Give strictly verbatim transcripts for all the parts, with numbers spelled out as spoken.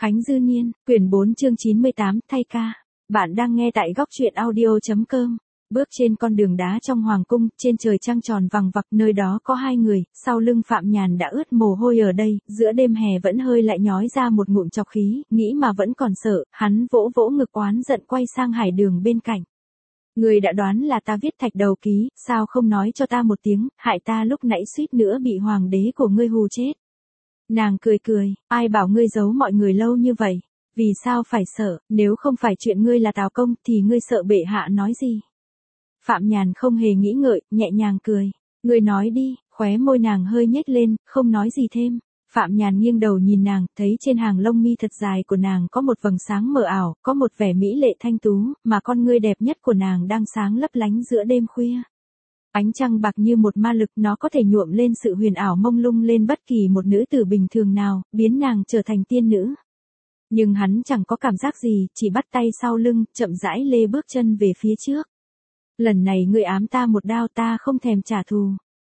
Khánh Dư Niên, quyển bốn chương chín mươi tám, thay ca. Bạn đang nghe tại góc truyện audio.com. Bước trên con đường đá trong hoàng cung, trên trời trăng tròn vằng vặc, nơi đó có hai người, sau lưng Phạm Nhàn đã ướt mồ hôi ở đây, giữa đêm hè vẫn hơi lại nhói ra một ngụm trọc khí, nghĩ mà vẫn còn sợ, hắn vỗ vỗ ngực oán giận quay sang Hải Đường bên cạnh. Người đã đoán là ta viết thạch đầu ký, sao không nói cho ta một tiếng, hại ta lúc nãy suýt nữa bị hoàng đế của ngươi hù chết. Nàng cười cười, ai bảo ngươi giấu mọi người lâu như vậy, vì sao phải sợ, nếu không phải chuyện ngươi là Tào Công thì ngươi sợ bệ hạ nói gì. Phạm Nhàn không hề nghĩ ngợi, nhẹ nhàng cười, ngươi nói đi, khóe môi nàng hơi nhếch lên, không nói gì thêm. Phạm Nhàn nghiêng đầu nhìn nàng, thấy trên hàng lông mi thật dài của nàng có một vầng sáng mờ ảo, có một vẻ mỹ lệ thanh tú, mà con ngươi đẹp nhất của nàng đang sáng lấp lánh giữa đêm khuya. Ánh trăng bạc như một ma lực, nó có thể nhuộm lên sự huyền ảo mông lung lên bất kỳ một nữ tử bình thường nào, biến nàng trở thành tiên nữ. Nhưng hắn chẳng có cảm giác gì, chỉ bắt tay sau lưng, chậm rãi lê bước chân về phía trước. Lần này ngươi ám ta một đao, ta không thèm trả thù.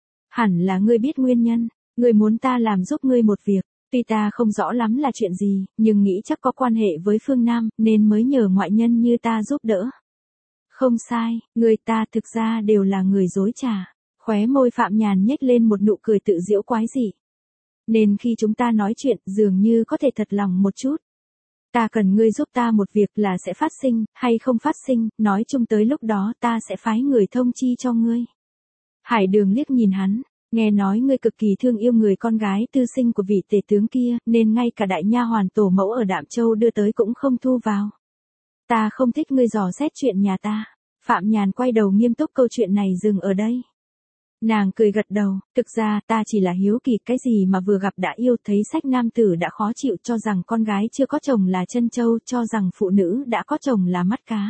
Hẳn là ngươi biết nguyên nhân, ngươi muốn ta làm giúp ngươi một việc, tuy ta không rõ lắm là chuyện gì, nhưng nghĩ chắc có quan hệ với phương Nam, nên mới nhờ ngoại nhân như ta giúp đỡ. Không sai, người ta thực ra đều là người dối trá. Khóe môi Phạm Nhàn nhếch lên một nụ cười tự giễu quái dị. Nên khi chúng ta nói chuyện, dường như có thể thật lòng một chút. Ta cần ngươi giúp ta một việc là sẽ phát sinh, hay không phát sinh, nói chung tới lúc đó ta sẽ phái người thông chi cho ngươi. Hải Đường liếc nhìn hắn, nghe nói ngươi cực kỳ thương yêu người con gái tư sinh của vị tể tướng kia, nên ngay cả đại nha hoàn tổ mẫu ở Đạm Châu đưa tới cũng không thu vào. Ta không thích ngươi dò xét chuyện nhà ta. Phạm Nhàn quay đầu nghiêm túc, câu chuyện này dừng ở đây. Nàng cười gật đầu, thực ra ta chỉ là hiếu kỳ, cái gì mà vừa gặp đã yêu, thấy sách nam tử đã khó chịu, cho rằng con gái chưa có chồng là chân châu, cho rằng phụ nữ đã có chồng là mắt cá.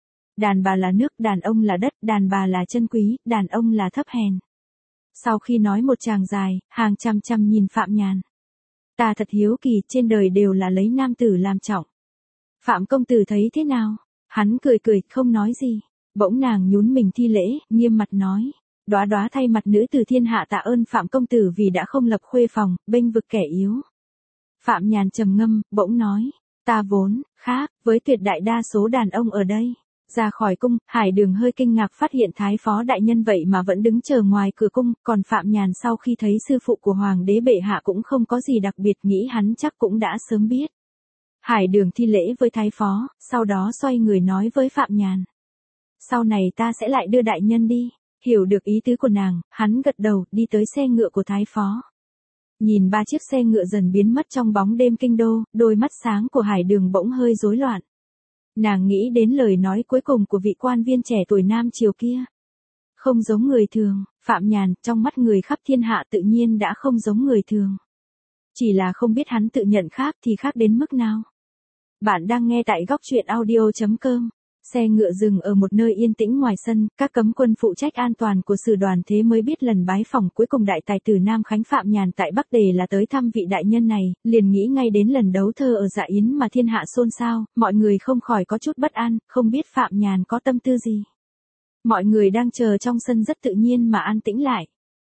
Đàn bà là nước, đàn ông là đất, đàn bà là chân quý, đàn ông là thấp hèn. Sau khi nói một tràng dài, hàng chăm chăm nhìn Phạm Nhàn. Ta thật hiếu kỳ, trên đời đều là lấy nam tử làm trọng. Phạm công tử thấy thế nào? Hắn cười cười, không nói gì. Bỗng nàng nhún mình thi lễ, nghiêm mặt nói. Đóa đóa thay mặt nữ tử thiên hạ tạ ơn Phạm công tử vì đã không lập khuê phòng, bênh vực kẻ yếu. Phạm Nhàn trầm ngâm, bỗng nói. Ta vốn, khác, với tuyệt đại đa số đàn ông ở đây. Ra khỏi cung, Hải Đường hơi kinh ngạc phát hiện thái phó đại nhân vậy mà vẫn đứng chờ ngoài cửa cung, còn Phạm Nhàn sau khi thấy sư phụ của hoàng đế bệ hạ cũng không có gì đặc biệt, nghĩ hắn chắc cũng đã sớm biết. Hải Đường thi lễ với thái phó, sau đó xoay người nói với Phạm Nhàn. Sau này ta sẽ lại đưa đại nhân đi. Hiểu được ý tứ của nàng, hắn gật đầu, đi tới xe ngựa của thái phó. Nhìn ba chiếc xe ngựa dần biến mất trong bóng đêm kinh đô, đôi mắt sáng của Hải Đường bỗng hơi rối loạn. Nàng nghĩ đến lời nói cuối cùng của vị quan viên trẻ tuổi Nam Triều kia. Không giống người thường, Phạm Nhàn, trong mắt người khắp thiên hạ tự nhiên đã không giống người thường. Chỉ là không biết hắn tự nhận khác thì khác đến mức nào. Bạn đang nghe tại góc truyện audio.com. Xe ngựa dừng ở một nơi yên tĩnh ngoài sân, các cấm quân phụ trách an toàn của sử đoàn thế mới biết lần bái phỏng cuối cùng đại tài tử Nam Khánh Phạm Nhàn tại Bắc Đề là tới thăm vị đại nhân này, liền nghĩ ngay đến lần đấu thơ ở Dạ Yến mà thiên hạ xôn xao, mọi người không khỏi có chút bất an, không biết Phạm Nhàn có tâm tư gì. Mọi người đang chờ trong sân rất tự nhiên mà an tĩnh lại.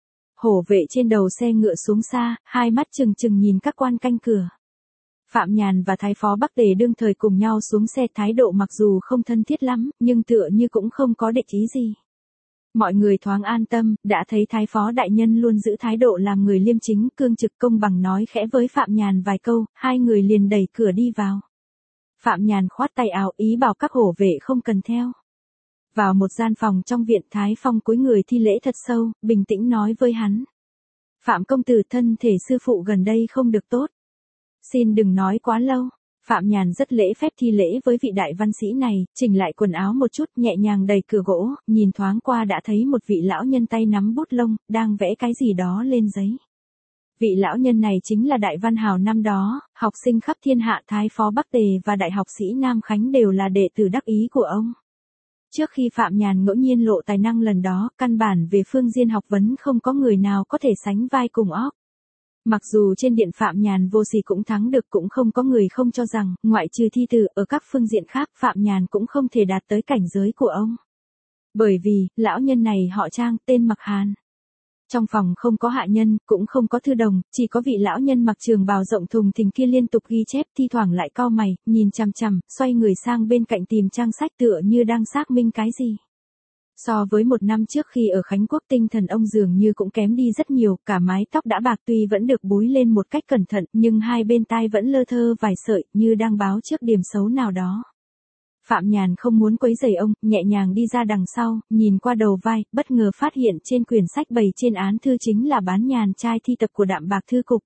Hổ vệ trên đầu xe ngựa xuống xa, hai mắt trừng trừng nhìn các quan canh cửa. Phạm Nhàn và thái phó Bắc Đề đương thời cùng nhau xuống xe, thái độ mặc dù không thân thiết lắm, nhưng tựa như cũng không có địch ý gì. Mọi người thoáng an tâm, đã thấy thái phó đại nhân luôn giữ thái độ làm người liêm chính, cương trực công bằng, nói khẽ với Phạm Nhàn vài câu, hai người liền đẩy cửa đi vào. Phạm Nhàn khoát tay áo ý bảo các hổ vệ không cần theo. Vào một gian phòng trong viện, Thái Phong cúi người thi lễ thật sâu, bình tĩnh nói với hắn. Phạm công tử, thân thể sư phụ gần đây không được tốt. Xin đừng nói quá lâu. Phạm Nhàn rất lễ phép thi lễ với vị đại văn sĩ này, chỉnh lại quần áo một chút, nhẹ nhàng đẩy cửa gỗ, nhìn thoáng qua đã thấy một vị lão nhân tay nắm bút lông, đang vẽ cái gì đó lên giấy. Vị lão nhân này chính là đại văn hào năm đó, học sinh khắp thiên hạ thái phó Bắc Đề và đại học sĩ Nam Khánh đều là đệ tử đắc ý của ông. Trước khi Phạm Nhàn ngẫu nhiên lộ tài năng lần đó, căn bản về phương diện học vấn không có người nào có thể sánh vai cùng óc. Mặc dù trên điện Phạm Nhàn vô sỉ cũng thắng được, cũng không có người không cho rằng, ngoại trừ thi từ, ở các phương diện khác Phạm Nhàn cũng không thể đạt tới cảnh giới của ông. Bởi vì, lão nhân này họ Trang, tên Mặc Hàn. Trong phòng không có hạ nhân, cũng không có thư đồng, chỉ có vị lão nhân mặc trường bào rộng thùng thình kia liên tục ghi chép, thi thoảng lại cau mày, nhìn chằm chằm, xoay người sang bên cạnh tìm trang sách tựa như đang xác minh cái gì. So với một năm trước khi ở Khánh Quốc, tinh thần ông dường như cũng kém đi rất nhiều, cả mái tóc đã bạc tuy vẫn được búi lên một cách cẩn thận, nhưng hai bên tai vẫn lơ thơ vài sợi, như đang báo trước điểm xấu nào đó. Phạm Nhàn không muốn quấy rầy ông, nhẹ nhàng đi ra đằng sau, nhìn qua đầu vai, bất ngờ phát hiện trên quyển sách bày trên án thư chính là bán nhàn trai thi tập của Đạm Bạc Thư Cục.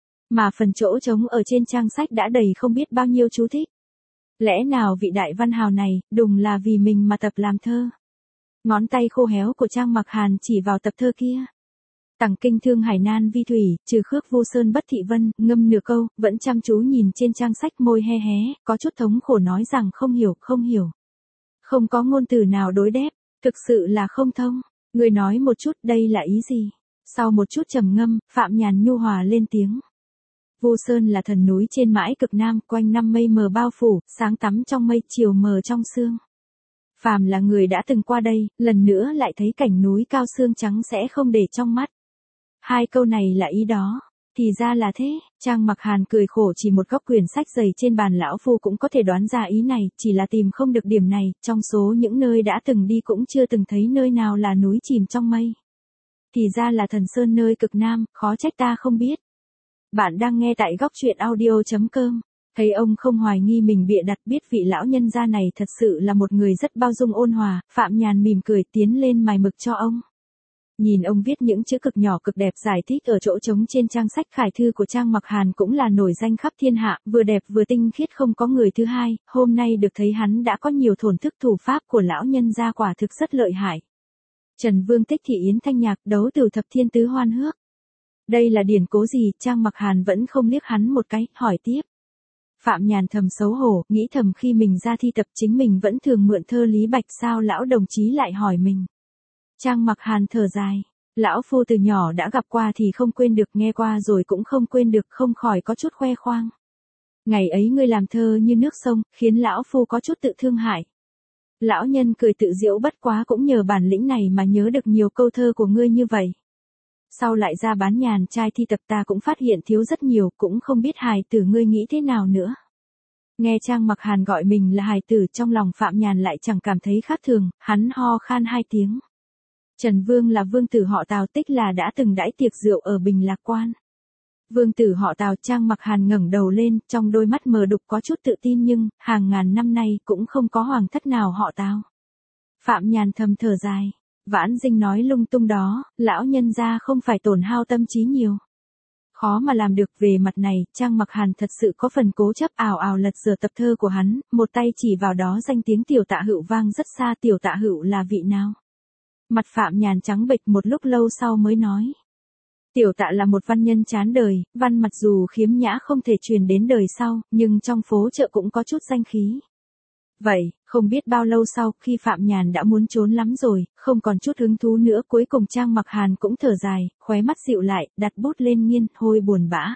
Mà phần chỗ trống ở trên trang sách đã đầy không biết bao nhiêu chú thích. Lẽ nào vị đại văn hào này, đùng là vì mình mà tập làm thơ. Ngón tay khô héo của Trang Mặc Hàn chỉ vào tập thơ kia. Tằng kinh thương hải nan vi thủy, trừ khước vô sơn bất thị vân, ngâm nửa câu, vẫn chăm chú nhìn trên trang sách, môi he hé, có chút thống khổ nói rằng không hiểu, không hiểu. Không có ngôn từ nào đối đáp, thực sự là không thông. Người nói một chút, đây là ý gì? Sau một chút trầm ngâm, Phạm Nhàn nhu hòa lên tiếng. Vô Sơn là thần núi trên mãi cực nam, quanh năm mây mờ bao phủ, sáng tắm trong mây, chiều mờ trong sương. Phàm là người đã từng qua đây, lần nữa lại thấy cảnh núi cao sương trắng sẽ không để trong mắt. Hai câu này là ý đó. Thì ra là thế, Trang Mặc Hàn cười khổ, chỉ một góc quyển sách dày trên bàn lão phu cũng có thể đoán ra ý này, chỉ là tìm không được điểm này, trong số những nơi đã từng đi cũng chưa từng thấy nơi nào là núi chìm trong mây. Thì ra là thần sơn nơi cực nam, khó trách ta không biết. Bạn đang nghe tại góc truyện audio chấm com. Thấy ông không hoài nghi mình bịa đặt, biết vị lão nhân gia này thật sự là một người rất bao dung ôn hòa, Phạm Nhàn mỉm cười tiến lên mài mực cho ông. Nhìn ông viết những chữ cực nhỏ cực đẹp giải thích ở chỗ trống trên trang sách khải thư của Trang Mặc Hàn cũng là nổi danh khắp thiên hạ, vừa đẹp vừa tinh khiết không có người thứ hai, hôm nay được thấy hắn đã có nhiều thổn thức, thủ pháp của lão nhân gia quả thực rất lợi hại. Trần Vương Tích Thị Yến Thanh Nhạc, đấu từ thập thiên tứ hoan hước. Đây là điển cố gì? Trang Mặc Hàn vẫn không liếc hắn một cái, hỏi tiếp. Phạm Nhàn thầm xấu hổ, nghĩ thầm khi mình ra thi tập chính mình vẫn thường mượn thơ Lý Bạch, sao lão đồng chí lại hỏi mình. Trang Mặc Hàn thở dài, lão phu từ nhỏ đã gặp qua thì không quên được, nghe qua rồi cũng không quên được, không khỏi có chút khoe khoang. Ngày ấy ngươi làm thơ như nước sông, khiến lão phu có chút tự thương hại. Lão nhân cười tự giễu, bất quá cũng nhờ bản lĩnh này mà nhớ được nhiều câu thơ của ngươi như vậy. Sau lại ra bán nhàn trai thi tập ta cũng phát hiện thiếu rất nhiều, cũng không biết hài tử ngươi nghĩ thế nào nữa. Nghe Trang Mặc Hàn gọi mình là hài tử, trong lòng Phạm Nhàn lại chẳng cảm thấy khác thường, hắn ho khan hai tiếng. Trần Vương là vương tử họ Tào, Tích là đã từng đãi tiệc rượu ở Bình Lạc Quan. Vương tử họ Tào. Trang Mặc Hàn ngẩng đầu lên, trong đôi mắt mờ đục có chút tự tin, nhưng hàng ngàn năm nay cũng không có hoàng thất nào họ Tào. Phạm Nhàn thầm thở dài. Vãn Dinh nói lung tung đó, lão nhân gia không phải tổn hao tâm trí nhiều. Khó mà làm được. Về mặt này, Trang Mặc Hàn thật sự có phần cố chấp, ào ào lật dở tập thơ của hắn, một tay chỉ vào đó danh tiếng Tiểu Tạ Hữu vang rất xa. Tiểu Tạ Hữu là vị nào? Mặt Phạm Nhàn trắng bệch, một lúc lâu sau mới nói. Tiểu Tạ là một văn nhân chán đời, văn mặc dù khiếm nhã không thể truyền đến đời sau, nhưng trong phố chợ cũng có chút danh khí. Vậy, không biết bao lâu sau, khi Phạm Nhàn đã muốn trốn lắm rồi, không còn chút hứng thú nữa, cuối cùng Trang Mặc Hàn cũng thở dài, khóe mắt dịu lại, đặt bút lên nghiên, hôi buồn bã.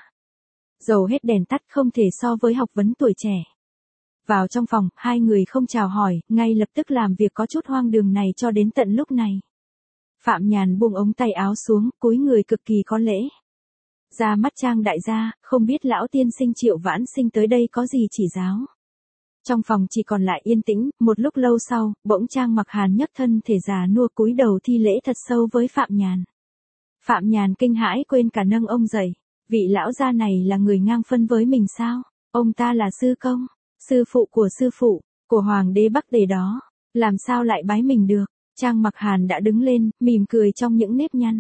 Dầu hết đèn tắt, không thể so với học vấn tuổi trẻ. Vào trong phòng, hai người không chào hỏi, ngay lập tức làm việc có chút hoang đường này cho đến tận lúc này. Phạm Nhàn buông ống tay áo xuống, cúi người cực kỳ có lễ. Ra mắt Trang đại gia, không biết lão tiên sinh Triệu Vãn Sinh tới đây có gì chỉ giáo. Trong phòng chỉ còn lại yên tĩnh, một lúc lâu sau, bỗng Trang Mặc Hàn nhấc thân thể già nua cúi đầu thi lễ thật sâu với Phạm Nhàn. Phạm Nhàn kinh hãi quên cả nâng ông dậy. Vị lão gia này là người ngang phân với mình sao? Ông ta là sư công, sư phụ của sư phụ, của hoàng đế Bắc Tề đó, làm sao lại bái mình được? Trang Mặc Hàn đã đứng lên, mỉm cười trong những nếp nhăn.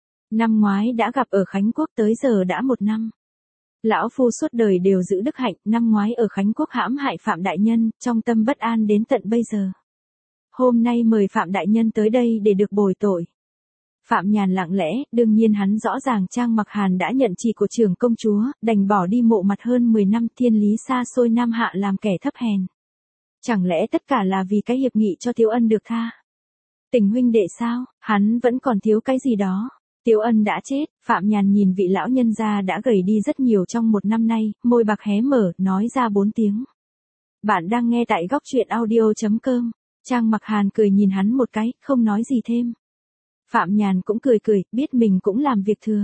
Năm ngoái đã gặp ở Khánh Quốc, tới giờ đã một năm. Lão phu suốt đời đều giữ đức hạnh, năm ngoái ở Khánh Quốc hãm hại Phạm đại nhân, trong tâm bất an đến tận bây giờ. Hôm nay mời Phạm đại nhân tới đây để được bồi tội. Phạm Nhàn lặng lẽ, đương nhiên hắn rõ ràng Trang Mặc Hàn đã nhận chỉ của trưởng công chúa, đành bỏ đi mộ mặt hơn mười năm, thiên lý xa xôi Nam Hạ làm kẻ thấp hèn. Chẳng lẽ tất cả là vì cái hiệp nghị cho Tiếu Ân được tha? Tình huynh đệ sao, hắn vẫn còn thiếu cái gì đó. Tiếu Ân đã chết. Phạm Nhàn nhìn vị lão nhân gia đã gầy đi rất nhiều trong một năm nay, môi bạc hé mở, nói ra bốn tiếng. Bạn đang nghe tại góc truyện audio chấm com. Trang Mặc Hàn cười nhìn hắn một cái, không nói gì thêm. Phạm Nhàn cũng cười cười, biết mình cũng làm việc thừa.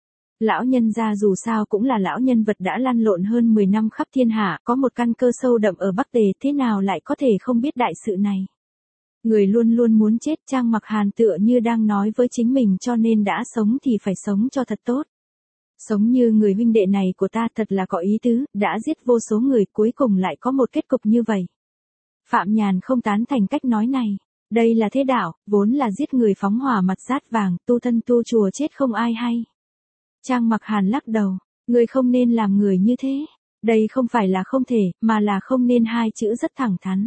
Lão nhân gia dù sao cũng là lão nhân vật đã lăn lộn hơn mười năm khắp thiên hạ, có một căn cơ sâu đậm ở Bắc Tề, thế nào lại có thể không biết đại sự này. Người luôn luôn muốn chết, Trang Mặc Hàn tựa như đang nói với chính mình, cho nên đã sống thì phải sống cho thật tốt. Sống như người huynh đệ này của ta thật là có ý tứ, đã giết vô số người cuối cùng lại có một kết cục như vậy. Phạm Nhàn không tán thành cách nói này. Đây là thế đạo, vốn là giết người phóng hỏa mặt rát vàng, tu thân tu chùa chết không ai hay. Trang Mặc Hàn lắc đầu, người không nên làm người như thế. Đây không phải là không thể, mà là không nên, hai chữ rất thẳng thắn.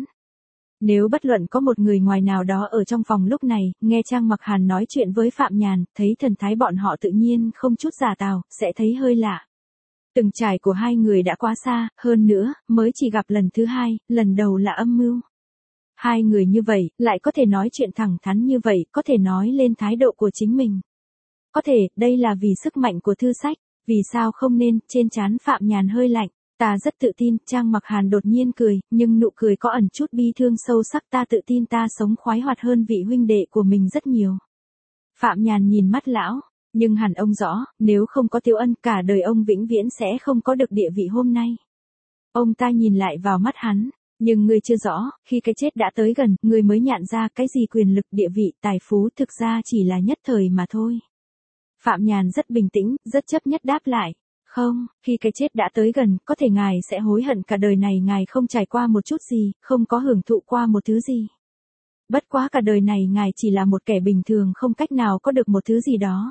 Nếu bất luận có một người ngoài nào đó ở trong phòng lúc này, nghe Trang Mặc Hàn nói chuyện với Phạm Nhàn, thấy thần thái bọn họ tự nhiên không chút giả tào, sẽ thấy hơi lạ. Từng trải của hai người đã quá xa, hơn nữa, mới chỉ gặp lần thứ hai, lần đầu là âm mưu. Hai người như vậy, lại có thể nói chuyện thẳng thắn như vậy, có thể nói lên thái độ của chính mình. Có thể, đây là vì sức mạnh của thư sách, vì sao không nên, trên trán Phạm Nhàn hơi lạnh. Ta rất tự tin, Trang Mặc Hàn đột nhiên cười, nhưng nụ cười có ẩn chút bi thương sâu sắc, ta tự tin ta sống khoái hoạt hơn vị huynh đệ của mình rất nhiều. Phạm Nhàn nhìn mắt lão, nhưng hẳn ông rõ, nếu không có Tiếu Ân cả đời ông vĩnh viễn sẽ không có được địa vị hôm nay. Ông ta nhìn lại vào mắt hắn, nhưng ngươi chưa rõ, khi cái chết đã tới gần, ngươi mới nhận ra cái gì quyền lực, địa vị, tài phú thực ra chỉ là nhất thời mà thôi. Phạm Nhàn rất bình tĩnh, rất chấp nhất đáp lại. Không, khi cái chết đã tới gần, có thể ngài sẽ hối hận cả đời này ngài không trải qua một chút gì, không có hưởng thụ qua một thứ gì. Bất quá cả đời này ngài chỉ là một kẻ bình thường không cách nào có được một thứ gì đó.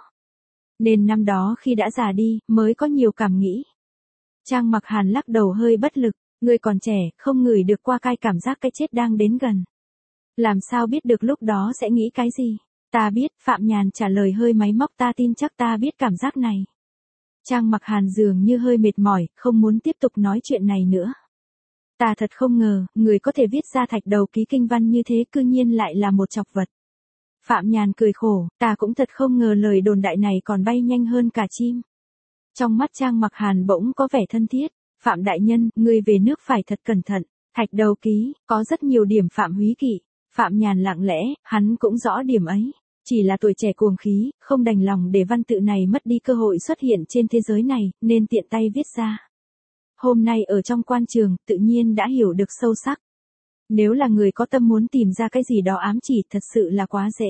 Nên năm đó khi đã già đi, mới có nhiều cảm nghĩ. Trang Mặc Hàn lắc đầu hơi bất lực, ngươi còn trẻ, không ngửi được qua cái cảm giác cái chết đang đến gần. Làm sao biết được lúc đó sẽ nghĩ cái gì? Ta biết, Phạm Nhàn trả lời hơi máy móc, ta tin chắc ta biết cảm giác này. Trang Mặc Hàn dường như hơi mệt mỏi, không muốn tiếp tục nói chuyện này nữa. Ta thật không ngờ, người có thể viết ra thạch đầu ký kinh văn như thế cư nhiên lại là một chọc vật. Phạm Nhàn cười khổ, ta cũng thật không ngờ lời đồn đại này còn bay nhanh hơn cả chim. Trong mắt Trang Mặc Hàn bỗng có vẻ thân thiết, Phạm đại nhân, ngươi về nước phải thật cẩn thận, thạch đầu ký, có rất nhiều điểm Phạm húy kỵ. Phạm Nhàn lặng lẽ, hắn cũng rõ điểm ấy. Chỉ là tuổi trẻ cuồng khí, không đành lòng để văn tự này mất đi cơ hội xuất hiện trên thế giới này, nên tiện tay viết ra. Hôm nay ở trong quan trường, tự nhiên đã hiểu được sâu sắc. Nếu là người có tâm muốn tìm ra cái gì đó ám chỉ, thật sự là quá dễ.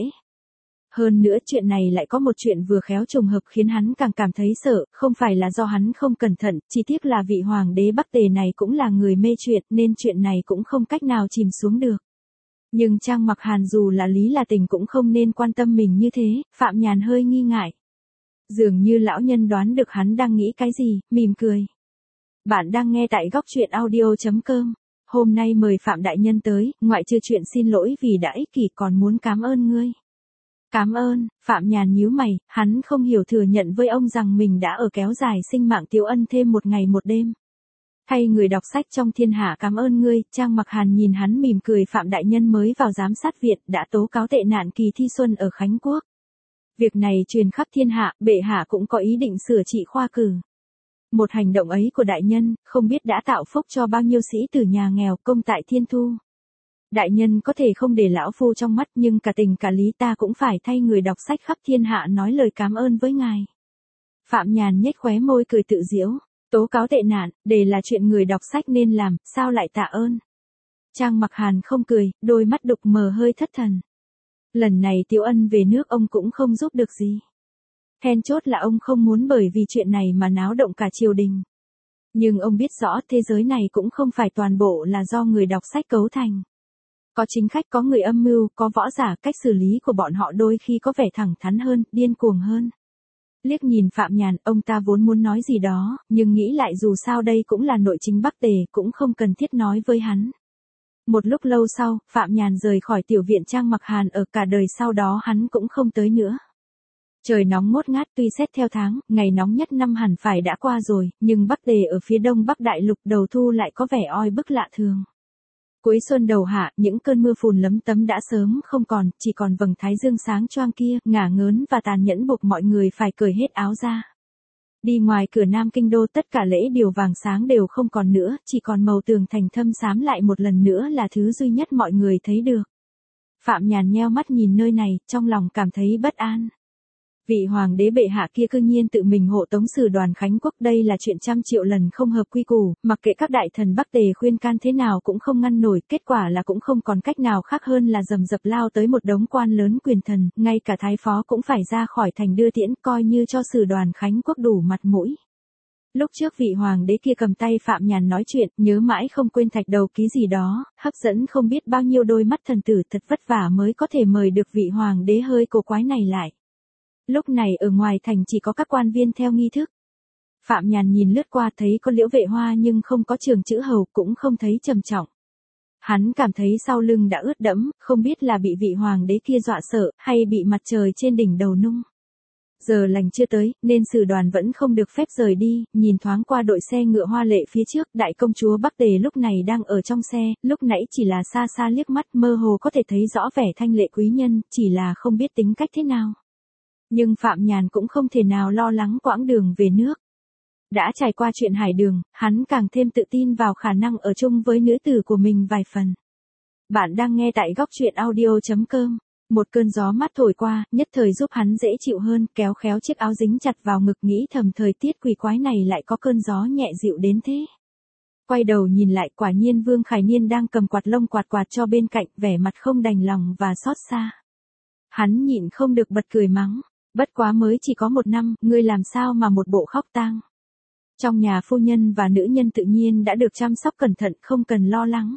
Hơn nữa chuyện này lại có một chuyện vừa khéo trùng hợp khiến hắn càng cảm thấy sợ, không phải là do hắn không cẩn thận, chỉ tiếc là vị hoàng đế Bắc Tề này cũng là người mê chuyện, nên chuyện này cũng không cách nào chìm xuống được. Nhưng Trang Mặc Hàn dù là lý là tình cũng không nên quan tâm mình như thế, Phạm Nhàn hơi nghi ngại. Dường như lão nhân đoán được hắn đang nghĩ cái gì, mỉm cười. Bạn đang nghe tại góc truyện audio chấm com. Hôm nay mời Phạm đại nhân tới, ngoại trừ chuyện xin lỗi vì đã ích kỷ còn muốn cảm ơn ngươi. Cảm ơn, Phạm Nhàn nhíu mày, hắn không hiểu thừa nhận với ông rằng mình đã ở kéo dài sinh mạng Tiếu Ân thêm một ngày một đêm. Thay người đọc sách trong thiên hạ cảm ơn ngươi, Trang Mặc Hàn nhìn hắn mỉm cười, Phạm đại nhân mới vào giám sát viện đã tố cáo tệ nạn kỳ thi xuân ở Khánh Quốc. Việc này truyền khắp thiên hạ, bệ hạ cũng có ý định sửa trị khoa cử. Một hành động ấy của đại nhân, không biết đã tạo phúc cho bao nhiêu sĩ tử nhà nghèo công tại Thiên Thu. Đại nhân có thể không để lão phu trong mắt, nhưng cả tình cả lý ta cũng phải thay người đọc sách khắp thiên hạ nói lời cảm ơn với ngài. Phạm Nhàn nhếch khóe môi cười tự giễu. Tố cáo tệ nạn, để là chuyện người đọc sách nên làm, sao lại tạ ơn. Trang Mặc Hàn không cười, đôi mắt đục mờ hơi thất thần. Lần này Tiếu Ân về nước ông cũng không giúp được gì. Then chốt là ông không muốn bởi vì chuyện này mà náo động cả triều đình. Nhưng ông biết rõ thế giới này cũng không phải toàn bộ là do người đọc sách cấu thành. Có chính khách, có người âm mưu, có võ giả, cách xử lý của bọn họ đôi khi có vẻ thẳng thắn hơn, điên cuồng hơn. Liếc nhìn Phạm Nhàn, ông ta vốn muốn nói gì đó, nhưng nghĩ lại dù sao đây cũng là nội chính Bắc Tề, cũng không cần thiết nói với hắn. Một lúc lâu sau, Phạm Nhàn rời khỏi tiểu viện Trang Mặc Hàn, ở cả đời sau đó hắn cũng không tới nữa. Trời nóng ngốt ngát, tuy xét theo tháng, ngày nóng nhất năm hẳn phải đã qua rồi, nhưng Bắc Tề ở phía đông Bắc Đại Lục đầu thu lại có vẻ oi bức lạ thường. Cuối xuân đầu hạ, những cơn mưa phùn lấm tấm đã sớm không còn, chỉ còn vầng thái dương sáng choang kia, ngả ngớn và tàn nhẫn buộc mọi người phải cởi hết áo ra. Đi ngoài cửa Nam Kinh Đô, tất cả lễ điều vàng sáng đều không còn nữa, chỉ còn màu tường thành thâm xám lại một lần nữa là thứ duy nhất mọi người thấy được. Phạm Nhàn nheo mắt nhìn nơi này, trong lòng cảm thấy bất an. Vị hoàng đế bệ hạ kia cư nhiên tự mình hộ tống Sử Đoàn Khánh Quốc, đây là chuyện trăm triệu lần không hợp quy củ, mặc kệ các đại thần Bắc Tề khuyên can thế nào cũng không ngăn nổi, kết quả là cũng không còn cách nào khác hơn là rầm rập lao tới một đống quan lớn quyền thần, ngay cả thái phó cũng phải ra khỏi thành đưa tiễn, coi như cho Sử Đoàn Khánh Quốc đủ mặt mũi. Lúc trước vị hoàng đế kia cầm tay Phạm Nhàn nói chuyện, nhớ mãi không quên thạch đầu ký gì đó, hấp dẫn không biết bao nhiêu đôi mắt thần tử, thật vất vả mới có thể mời được vị hoàng đế hơi cổ quái này lại. Lúc này ở ngoài thành chỉ có các quan viên theo nghi thức. Phạm Nhàn nhìn lướt qua thấy có Liễu Vệ Hoa nhưng không có trường chữ hầu, cũng không thấy trầm trọng. Hắn cảm thấy sau lưng đã ướt đẫm, không biết là bị vị hoàng đế kia dọa sợ, hay bị mặt trời trên đỉnh đầu nung. Giờ lành chưa tới, nên Sử Đoàn vẫn không được phép rời đi, nhìn thoáng qua đội xe ngựa hoa lệ phía trước, đại công chúa Bắc Tề lúc này đang ở trong xe, lúc nãy chỉ là xa xa liếc mắt mơ hồ có thể thấy rõ vẻ thanh lệ quý nhân, chỉ là không biết tính cách thế nào. Nhưng Phạm Nhàn cũng không thể nào lo lắng quãng đường về nước. Đã trải qua chuyện hải đường, hắn càng thêm tự tin vào khả năng ở chung với nữ tử của mình vài phần. Bạn đang nghe tại góc truyện audio chấm com. Một cơn gió mát thổi qua, nhất thời giúp hắn dễ chịu hơn, kéo khéo chiếc áo dính chặt vào ngực, nghĩ thầm thời tiết quỷ quái này lại có cơn gió nhẹ dịu đến thế. Quay đầu nhìn lại, quả nhiên Vương Khải Niên đang cầm quạt lông quạt quạt cho bên cạnh, vẻ mặt không đành lòng và xót xa. Hắn nhịn không được bật cười mắng, bất quá mới chỉ có một năm, ngươi làm sao mà một bộ khóc tang. Trong nhà phu nhân và nữ nhân tự nhiên đã được chăm sóc cẩn thận, không cần lo lắng.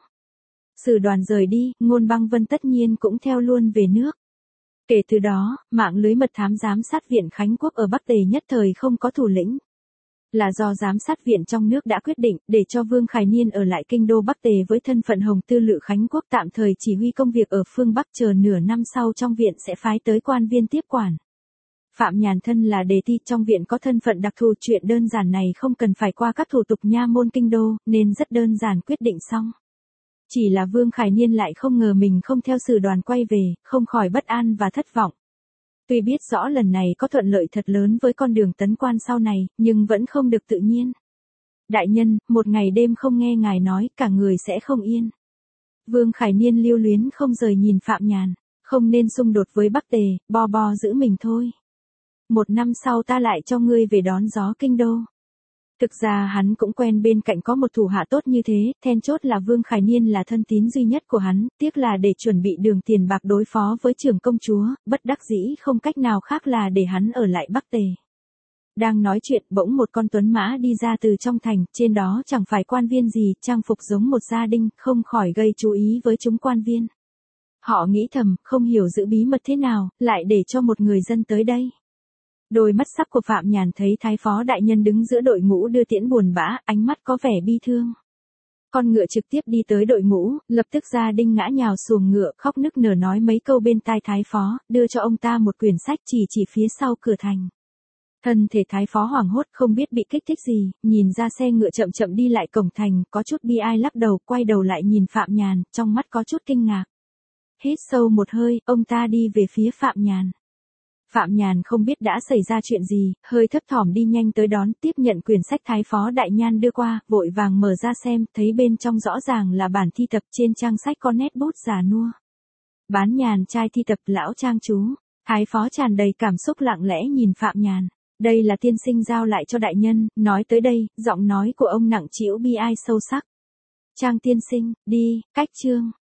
Sử Đoàn rời đi, Ngôn Băng Vân tất nhiên cũng theo luôn về nước. Kể từ đó, mạng lưới mật thám giám sát viện Khánh Quốc ở Bắc Tề nhất thời không có thủ lĩnh. Là do giám sát viện trong nước đã quyết định để cho Vương Khải Niên ở lại kinh đô Bắc Tề với thân phận Hồng Tư Lự Khánh Quốc, tạm thời chỉ huy công việc ở phương Bắc, chờ nửa năm sau trong viện sẽ phái tới quan viên tiếp quản. Phạm Nhàn thân là đề thi trong viện có thân phận đặc thù, chuyện đơn giản này không cần phải qua các thủ tục nha môn kinh đô, nên rất đơn giản quyết định xong. Chỉ là Vương Khải Niên lại không ngờ mình không theo Sử Đoàn quay về, không khỏi bất an và thất vọng. Tuy biết rõ lần này có thuận lợi thật lớn với con đường tấn quan sau này, nhưng vẫn không được tự nhiên. Đại nhân, một ngày đêm không nghe ngài nói, cả người sẽ không yên. Vương Khải Niên lưu luyến không rời nhìn Phạm Nhàn, không nên xung đột với Bắc Tề, bo bo giữ mình thôi. Một năm sau ta lại cho ngươi về đón gió kinh đô. Thực ra hắn cũng quen bên cạnh có một thủ hạ tốt như thế, then chốt là Vương Khải Niên là thân tín duy nhất của hắn, tiếc là để chuẩn bị đường tiền bạc đối phó với trưởng công chúa, bất đắc dĩ không cách nào khác là để hắn ở lại Bắc Tề. Đang nói chuyện, bỗng một con tuấn mã đi ra từ trong thành, trên đó chẳng phải quan viên gì, trang phục giống một gia đình, không khỏi gây chú ý với chúng quan viên. Họ nghĩ thầm, không hiểu giữ bí mật thế nào, lại để cho một người dân tới đây. Đôi mắt sắc của Phạm Nhàn thấy thái phó đại nhân đứng giữa đội ngũ đưa tiễn buồn bã, ánh mắt có vẻ bi thương. Con ngựa trực tiếp đi tới đội ngũ, lập tức gia đinh ngã nhào xuồng ngựa, khóc nức nở nói mấy câu bên tai thái phó, đưa cho ông ta một quyển sách chỉ chỉ phía sau cửa thành. Thân thể thái phó hoảng hốt không biết bị kích thích gì, nhìn ra xe ngựa chậm chậm đi lại cổng thành, có chút bi ai lắc đầu, quay đầu lại nhìn Phạm Nhàn, trong mắt có chút kinh ngạc. Hít sâu một hơi, ông ta đi về phía Phạm Nhàn. Phạm Nhàn không biết đã xảy ra chuyện gì, hơi thấp thỏm đi nhanh tới đón, tiếp nhận quyển sách thái phó đại nhan đưa qua, vội vàng mở ra xem, thấy bên trong rõ ràng là bản thi tập, trên trang sách có nét bút già nua. Bán Nhàn trai thi tập lão trang chú. Thái phó tràn đầy cảm xúc lặng lẽ nhìn Phạm Nhàn. Đây là tiên sinh giao lại cho đại nhân, nói tới đây, giọng nói của ông nặng trĩu bi ai sâu sắc. Trang tiên sinh, đi, cách chương.